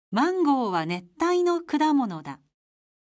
マンゴーは熱帯の果物だ。